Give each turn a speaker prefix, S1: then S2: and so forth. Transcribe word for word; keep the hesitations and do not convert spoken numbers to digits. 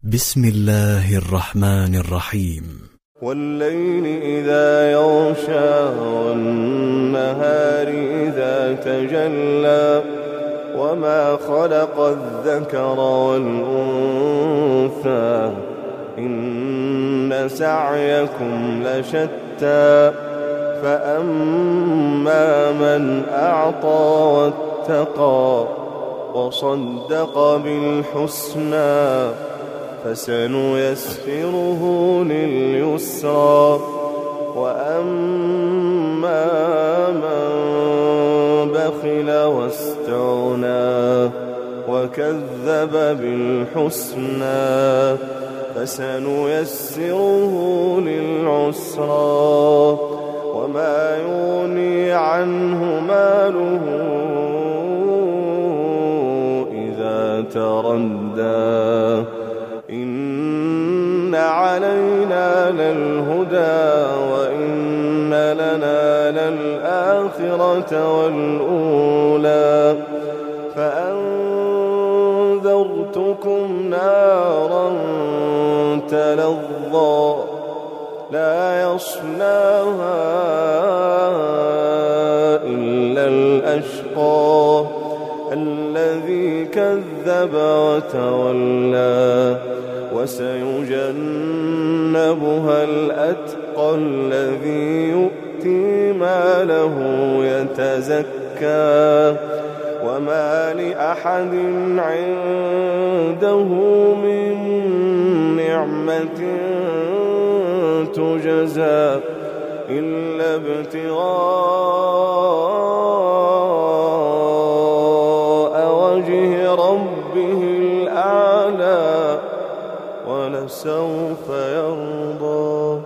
S1: بسم الله الرحمن الرحيم.
S2: والليل إذا يغشى والنهار إذا تجلى وما خلق الذكر والأنثى إن سعيكم لشتى فأما من أعطى واتقى وصدق بالحسنى فسنيسره لليسرى وأما من بخل واستغنى وكذب بالحسنى فسنيسره للعسرى وما يغني عنه ماله إذا تردى إن علينا للهدى وإن لنا للآخرة والأولى فأنذرتكم نارا تلظى لا يصلاها إلا الأشقى الذي كذب وتولى وسيجنبها الأتقى الذي يؤتي ماله يتزكى وما لأحد عنده من نعمة تجزى إلا ابتغاء وجه ربه الأعلى ولسوف يرضى.